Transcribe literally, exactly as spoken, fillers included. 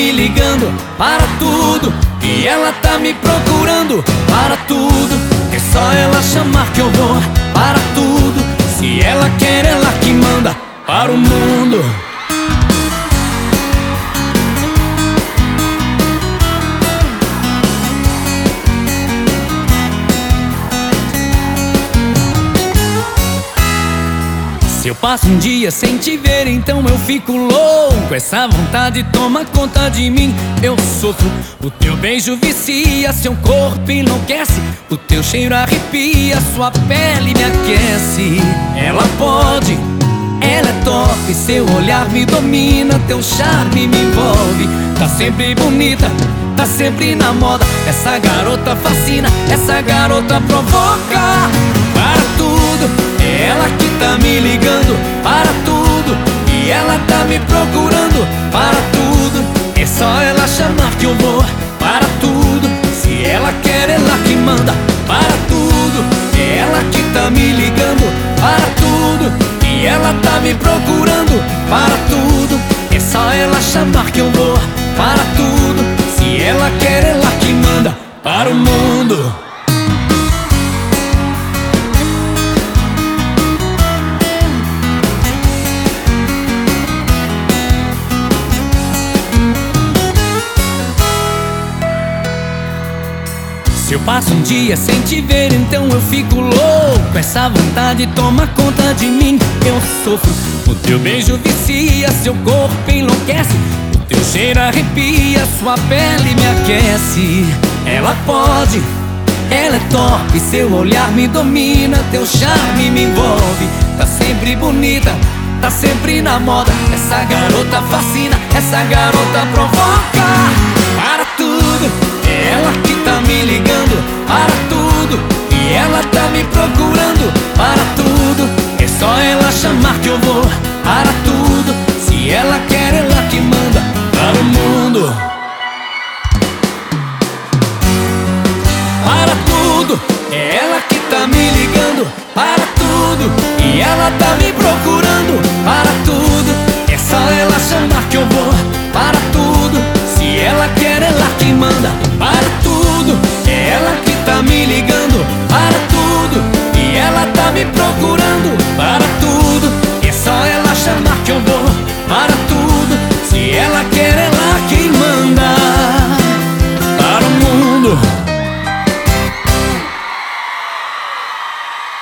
me ligando para tudo, e ela tá me procurando para tudo. É só ela chamar que eu vou para tudo. Se ela quer, ela que manda para o mundo. Se eu passo um dia sem te ver, então eu fico louco. Essa vontade toma conta de mim, eu sofro. O teu beijo vicia, seu corpo enlouquece. O teu cheiro arrepia, sua pele me aquece. Ela pode, ela é top, seu olhar me domina, teu charme me envolve. Tá sempre bonita, tá sempre na moda. Essa garota fascina, essa garota provoca. Para tudo, é ela que tá me ligando para tudo, e ela tá me procurando para tudo. É só ela chamar que eu vou para tudo. Se ela quer, ela que manda para tudo. É ela que tá me ligando para tudo, e ela tá me procurando para tudo. É só ela chamar que eu vou para tudo. Se ela quer, ela que manda para o mundo. Se eu passo um dia sem te ver, então eu fico louco. Essa vontade toma conta de mim, eu sofro. O teu beijo vicia, seu corpo enlouquece. O teu cheiro arrepia, sua pele me aquece. Ela pode, ela é top, seu olhar me domina, teu charme me envolve. Tá sempre bonita, tá sempre na moda. Essa garota fascina, essa garota provoca. Para tudo, é ela que tá me ligando para tudo.